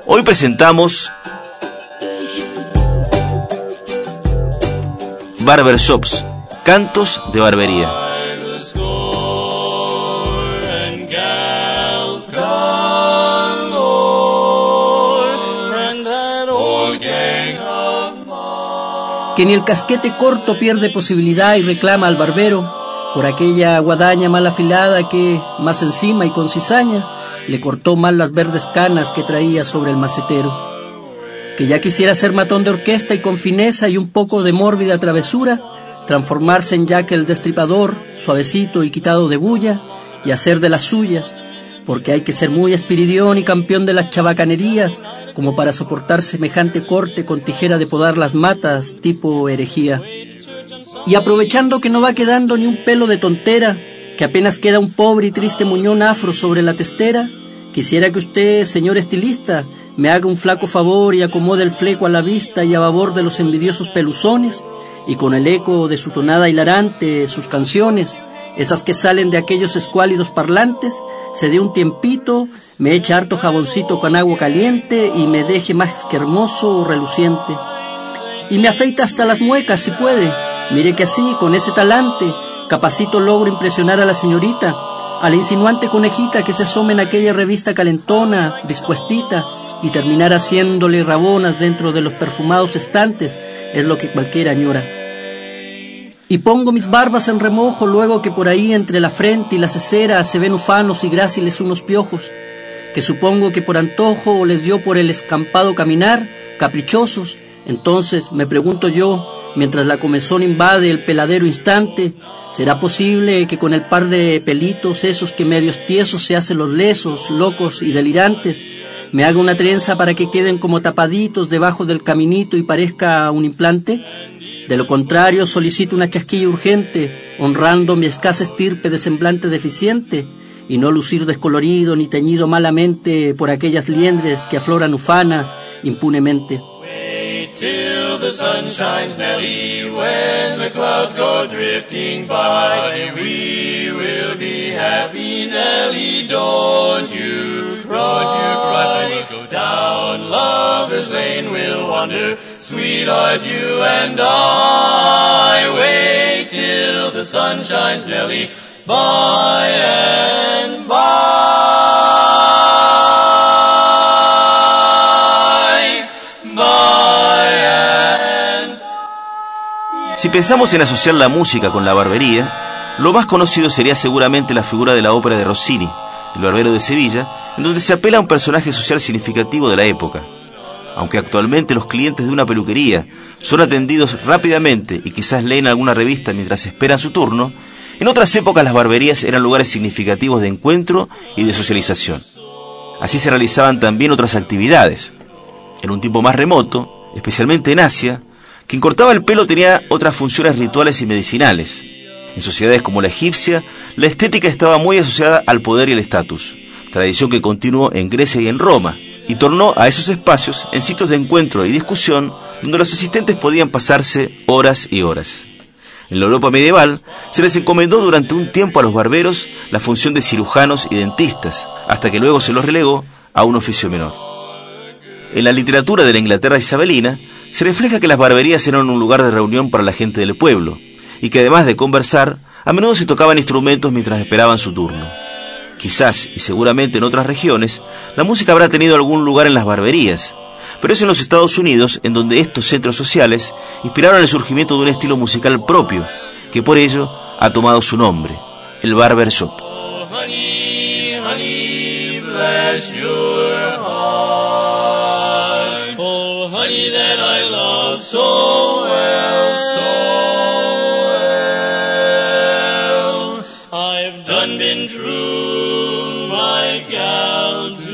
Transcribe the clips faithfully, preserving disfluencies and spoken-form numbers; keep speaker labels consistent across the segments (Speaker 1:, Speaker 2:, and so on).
Speaker 1: Hoy presentamos Barbershops, cantos de barbería.
Speaker 2: Que ni el casquete corto pierde posibilidad y reclama al barbero por aquella guadaña mal afilada que, más encima y con cizaña, le cortó mal las verdes canas que traía sobre el macetero. Que ya quisiera ser matón de orquesta y con fineza y un poco de mórbida travesura, transformarse en Jack el Destripador, suavecito y quitado de bulla, y hacer de las suyas, porque hay que ser muy espiridión y campeón de las chabacanerías, como para soportar semejante corte con tijera de podar las matas, tipo herejía. Y aprovechando que no va quedando ni un pelo de tontera, que apenas queda un pobre y triste muñón afro sobre la testera, quisiera que usted, señor estilista, me haga un flaco favor y acomode el fleco a la vista y a babor de los envidiosos peluzones, y con el eco de su tonada hilarante, sus canciones, esas que salen de aquellos escuálidos parlantes, se dé un tiempito, me echa harto jaboncito con agua caliente y me deje más que hermoso o reluciente. Y me afeita hasta las muecas si puede. Mire que así, con ese talante, capacito logro impresionar a la señorita, a la insinuante conejita que se asoma en aquella revista calentona, dispuestita, y terminar haciéndole rabonas dentro de los perfumados estantes, es lo que cualquiera añora. Y pongo mis barbas en remojo luego que por ahí entre la frente y la cesera se ven ufanos y gráciles unos piojos, que supongo que por antojo les dio por el escampado caminar, caprichosos. Entonces me pregunto yo, mientras la comezón invade el peladero instante, ¿será posible que con el par de pelitos esos que medios tiesos se hacen los lesos, locos y delirantes, me haga una trenza para que queden como tapaditos debajo del caminito y parezca un implante? De lo contrario, solicito una chasquilla urgente, honrando mi escasa estirpe de semblante deficiente, y no lucir descolorido ni teñido malamente por aquellas liendres que afloran ufanas impunemente.
Speaker 3: Wait till the sun shines, Nelly, when the clouds go drifting by, we will be happy, Nelly, don't you cry, don't you cry, we'll go down Lover's Lane, we'll wander, sweetheart, you and I. Wait till the sun shines, Nelly, by and by, by and...
Speaker 1: Si pensamos en asociar la música con la barbería, lo más conocido sería seguramente la figura de la ópera de Rossini, El Barbero de Sevilla, en donde se apela a un personaje social significativo de la época. Aunque actualmente los clientes de una peluquería son atendidos rápidamente y quizás leen alguna revista mientras esperan su turno, en otras épocas las barberías eran lugares significativos de encuentro y de socialización. Así se realizaban también otras actividades. En un tiempo más remoto, especialmente en Asia, quien cortaba el pelo tenía otras funciones rituales y medicinales. En sociedades como la egipcia, la estética estaba muy asociada al poder y el estatus, tradición que continuó en Grecia y en Roma, y tornó a esos espacios en sitios de encuentro y discusión donde los asistentes podían pasarse horas y horas. En la Europa medieval se les encomendó durante un tiempo a los barberos la función de cirujanos y dentistas, hasta que luego se los relegó a un oficio menor. En la literatura de la Inglaterra isabelina se refleja que las barberías eran un lugar de reunión para la gente del pueblo, y que además de conversar, a menudo se tocaban instrumentos mientras esperaban su turno. Quizás, y seguramente en otras regiones, la música habrá tenido algún lugar en las barberías, pero es en los Estados Unidos en donde estos centros sociales inspiraron el surgimiento de un estilo musical propio, que por ello ha tomado su nombre, el barbershop.
Speaker 3: Oh, honey, honey, bless your heart. Oh, honey, that I love so well, so well. I've done been true, my gal, to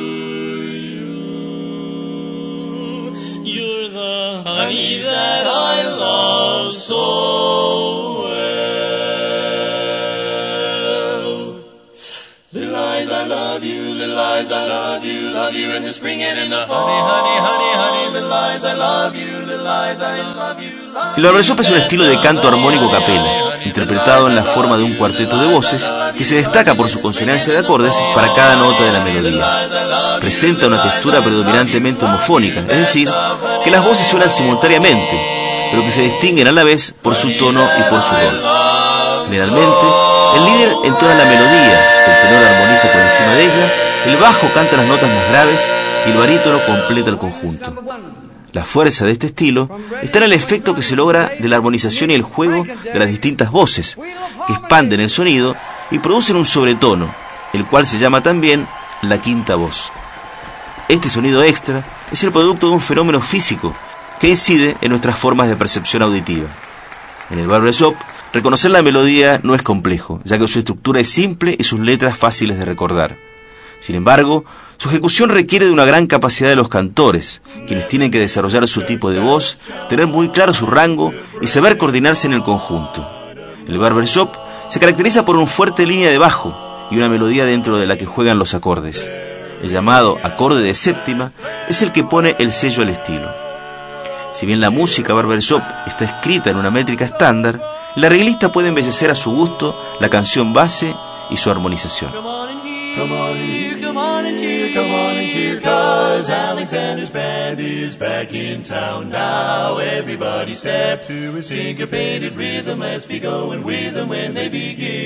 Speaker 3: honey that I love so well. Little eyes, I love love you, little eyes, I love you, love you in the spring and in the fall. Honey, honey, honey, honey, little eyes, I love you, little eyes, I love you.
Speaker 1: El barbershop es un estilo de canto armónico capela, interpretado en la forma de un cuarteto de voces que se destaca por su consonancia de acordes para cada nota de la melodía. Presenta una textura predominantemente homofónica, es decir, que las voces suenan simultáneamente, pero que se distinguen a la vez por su tono y por su rol. Generalmente, el líder entona la melodía, el tenor armoniza por encima de ella, el bajo canta las notas más graves y el barítono completa el conjunto. La fuerza de este estilo está en el efecto que se logra de la armonización y el juego de las distintas voces, que expanden el sonido y producen un sobretono, el cual se llama también la quinta voz. Este sonido extra es el producto de un fenómeno físico que incide en nuestras formas de percepción auditiva. En el barbershop, reconocer la melodía no es complejo, ya que su estructura es simple y sus letras fáciles de recordar. Sin embargo, su ejecución requiere de una gran capacidad de los cantores, quienes tienen que desarrollar su tipo de voz, tener muy claro su rango y saber coordinarse en el conjunto. El barbershop se caracteriza por una fuerte línea de bajo y una melodía dentro de la que juegan los acordes. El llamado acorde de séptima es el que pone el sello al estilo. Si bien la música barbershop está escrita en una métrica estándar, el arreglista puede embellecer a su gusto la canción base y su armonización.
Speaker 3: Come on and cheer, come on and cheer, come on and cheer, 'cause Alexander's band is back in town now. Everybody step to a syncopated rhythm. Let's be going with them when they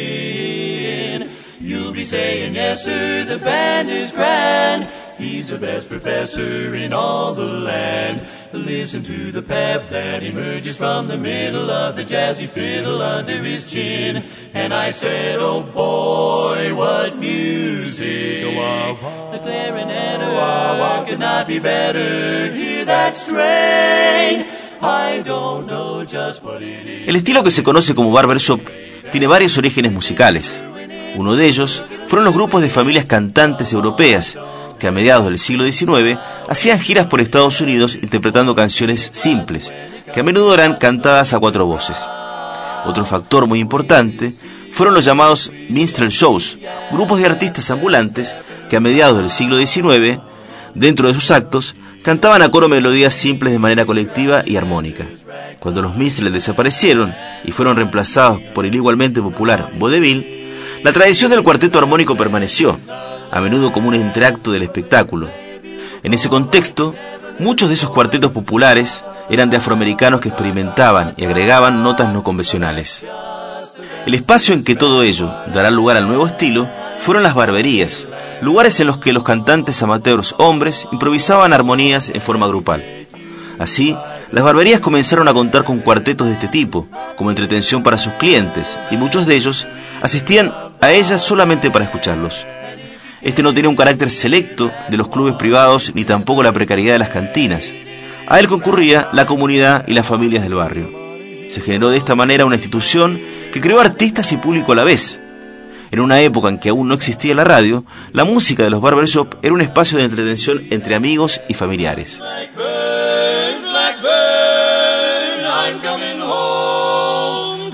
Speaker 3: begin. You'll be saying, yes sir, the band is grand. He's the best professor in all the land. Listen to the pep that emerges from the middle of the jazzy fiddle under his chin. And I said, oh boy, what music. The clarinet oh, could not be better. Hear that strain. I don't know just what it is.
Speaker 1: El estilo que se conoce como barbershop tiene varios orígenes musicales. Uno de ellos fueron los grupos de familias cantantes europeas que a mediados del siglo diecinueve hacían giras por Estados Unidos interpretando canciones simples, que a menudo eran cantadas a cuatro voces. Otro factor muy importante fueron los llamados minstrel shows, grupos de artistas ambulantes que a mediados del siglo diecinueve, dentro de sus actos, cantaban a coro melodías simples de manera colectiva y armónica. Cuando los minstrels desaparecieron y fueron reemplazados por el igualmente popular vaudeville, la tradición del cuarteto armónico permaneció, a menudo como un entreacto del espectáculo. En ese contexto, muchos de esos cuartetos populares eran de afroamericanos que experimentaban y agregaban notas no convencionales. El espacio en que todo ello dará lugar al nuevo estilo fueron las barberías, lugares en los que los cantantes amateurs hombres improvisaban armonías en forma grupal. Así, las barberías comenzaron a contar con cuartetos de este tipo, como entretención para sus clientes, y muchos de ellos asistían a ellas solamente para escucharlos. Este no tenía un carácter selecto de los clubes privados ni tampoco la precariedad de las cantinas. A él concurría la comunidad y las familias del barrio. Se generó de esta manera una institución que creó artistas y público a la vez. En una época en que aún no existía la radio, la música de los barbershop era un espacio de entretención entre amigos y familiares.
Speaker 3: Blackbird, blackbird, I'm coming home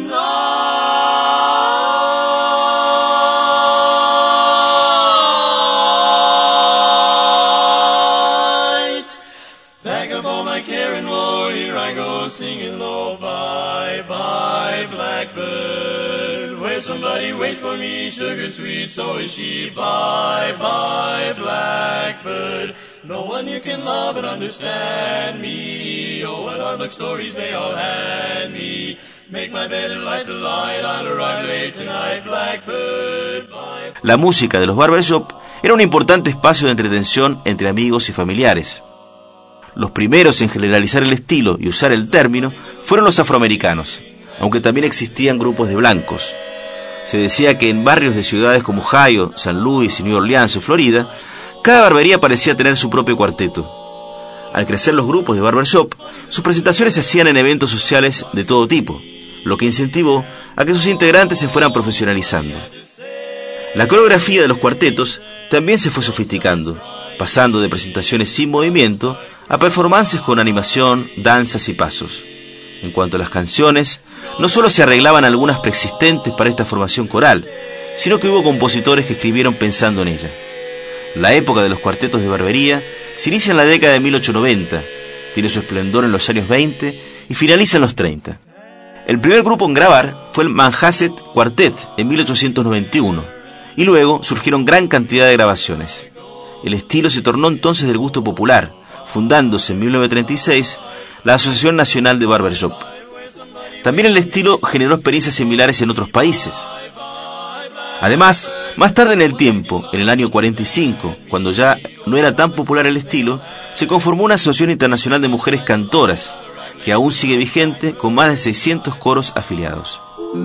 Speaker 3: tonight. Pack up all my care and woe, here I go singing low. Bye, bye, blackbird, where somebody waits for me, sugar sweet, so is she. Bye, bye, blackbird, no one here can love and understand me. Oh, what hard luck stories they all had me. Make my bed and light the light, I'll arrive late tonight, blackbird. Bye.
Speaker 1: La música de los barbershop era un importante espacio de entretención entre amigos y familiares. Los primeros en generalizar el estilo y usar el término fueron los afroamericanos, aunque también existían grupos de blancos. Se decía que en barrios de ciudades como Ohio, San Luis y New Orleans o Florida, cada barbería parecía tener su propio cuarteto. Al crecer los grupos de barbershop, sus presentaciones se hacían en eventos sociales de todo tipo, lo que incentivó a que sus integrantes se fueran profesionalizando. La coreografía de los cuartetos también se fue sofisticando, pasando de presentaciones sin movimiento a performances con animación, danzas y pasos. En cuanto a las canciones, no solo se arreglaban algunas preexistentes para esta formación coral, sino que hubo compositores que escribieron pensando en ella. La época de los cuartetos de barbería se inicia en la década de mil ochocientos noventa, tiene su esplendor en los años veinte y finaliza en los treinta. El primer grupo en grabar fue el Manhasset Quartet en mil ochocientos noventa y uno, y luego surgieron gran cantidad de grabaciones. El estilo se tornó entonces del gusto popular, fundándose en mil novecientos treinta y seis la Asociación Nacional de Barbershop. También el estilo generó experiencias similares en otros países. Además, más tarde en el tiempo, en el año cuarenta y cinco, cuando ya no era tan popular el estilo, se conformó una Asociación Internacional de Mujeres Cantoras, que aún sigue vigente con más de seiscientos coros afiliados.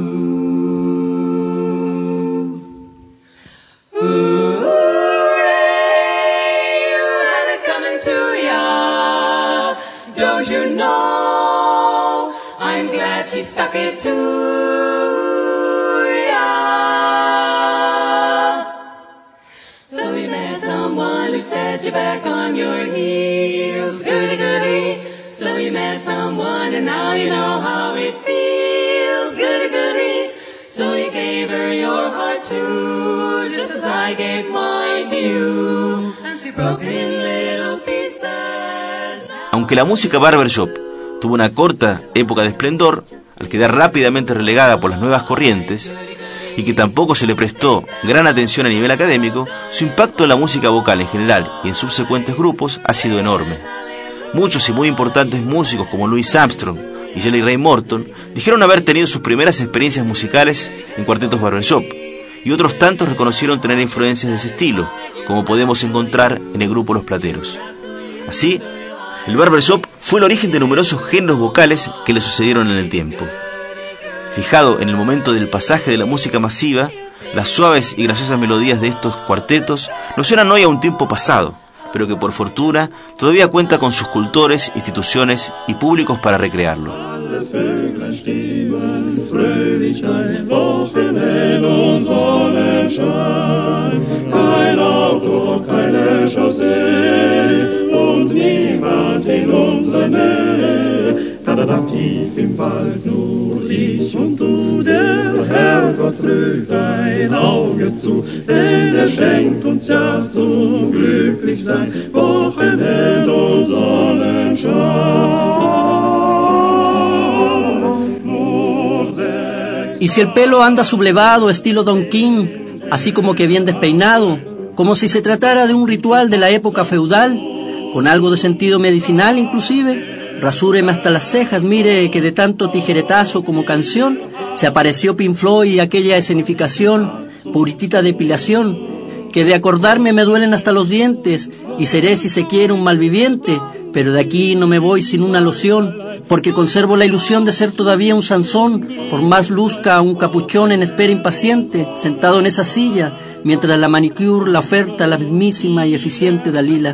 Speaker 4: She stuck it to ya. So you met someone who set you back on your heels. Goody goody. So you met someone and now you know how it feels. Goody goody. So you gave her your heart too, just as I gave mine to you. And she broke it in little pieces.
Speaker 1: Aunque la música barbershop tuvo una corta época de esplendor, al quedar rápidamente relegada por las nuevas corrientes, y que tampoco se le prestó gran atención a nivel académico, su impacto en la música vocal en general y en subsecuentes grupos ha sido enorme. Muchos y muy importantes músicos como Louis Armstrong y Jelly Ray Morton dijeron haber tenido sus primeras experiencias musicales en cuartetos barbershop, y otros tantos reconocieron tener influencias de ese estilo, como podemos encontrar en el grupo Los Plateros. Así, el barbershop fue el origen de numerosos géneros vocales que le sucedieron en el tiempo. Fijado en el momento del pasaje de la música masiva, las suaves y graciosas melodías de estos cuartetos nos suenan hoy a un tiempo pasado, pero que por fortuna todavía cuenta con sus cultores, instituciones y públicos para recrearlo.
Speaker 3: In unserer Nähe, da da da tief im Wald nur ich und du, der Herrgott drückt ein Auge zu, denn er schenkt uns ja zum Glücklichsein Wochenend und Sonnenschein.
Speaker 2: Y si el pelo anda sublevado, estilo Don King, así como que bien despeinado, como si se tratara de un ritual de la época feudal, con algo de sentido medicinal inclusive, rasúreme hasta las cejas, mire que de tanto tijeretazo como canción, se apareció Pink Floyd y aquella escenificación, puritita depilación, que de acordarme me duelen hasta los dientes, y seré si se quiere un malviviente, pero de aquí no me voy sin una loción, porque conservo la ilusión de ser todavía un Sansón, por más luzca un capuchón en espera impaciente, sentado en esa silla, mientras la manicure la oferta la mismísima y eficiente Dalila.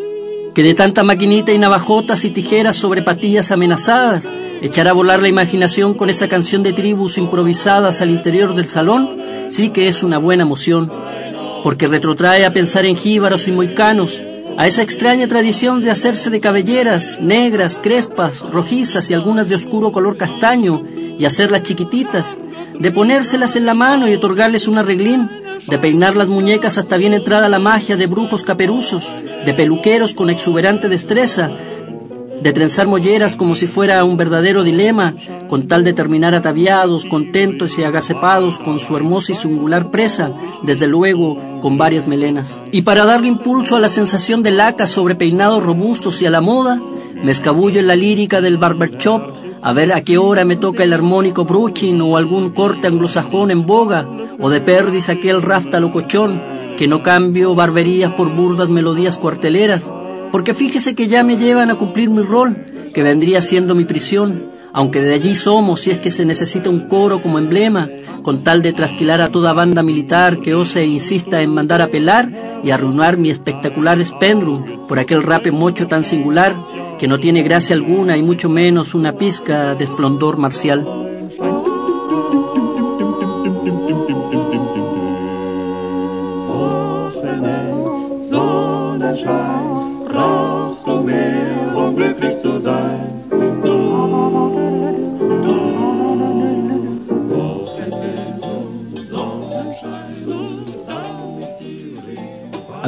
Speaker 2: Que de tanta maquinita y navajotas y tijeras sobre patillas amenazadas, echar a volar la imaginación con esa canción de tribus improvisadas al interior del salón, sí que es una buena moción, porque retrotrae a pensar en jíbaros y moicanos, a esa extraña tradición de hacerse de cabelleras negras, crespas, rojizas y algunas de oscuro color castaño, y hacerlas chiquititas, de ponérselas en la mano y otorgarles un arreglín, de peinar las muñecas hasta bien entrada la magia de brujos caperuzos, de peluqueros con exuberante destreza, de trenzar molleras como si fuera un verdadero dilema, con tal de terminar ataviados, contentos y agacepados con su hermosa y singular presa, desde luego con varias melenas. Y para darle impulso a la sensación de laca sobre peinados robustos y a la moda, me escabullo en la lírica del barbershop, a ver a qué hora me toca el armónico bruching o algún corte anglosajón en boga, o de perdiz aquel rafta locochón, que no cambio barberías por burdas melodías cuarteleras, porque fíjese que ya me llevan a cumplir mi rol, que vendría siendo mi prisión, aunque de allí somos si es que se necesita un coro como emblema, con tal de trasquilar a toda banda militar que ose e insista en mandar a pelar y arruinar mi espectacular Spendrum por aquel rape mocho tan singular, que no tiene gracia alguna y mucho menos una pizca de esplendor marcial.
Speaker 3: Brauchst du mehr, um glücklich zu sein? Wochenend und Sonnenschein.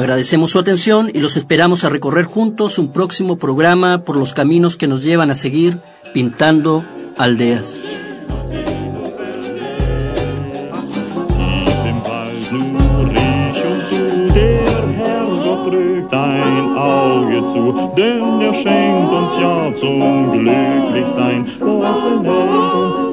Speaker 2: Agradecemos su atención y los esperamos a recorrer juntos un próximo programa por los caminos que nos llevan a seguir pintando aldeas.
Speaker 5: Dein Auge zu, denn er schenkt uns ja zum Glücklichsein. Gott benennt uns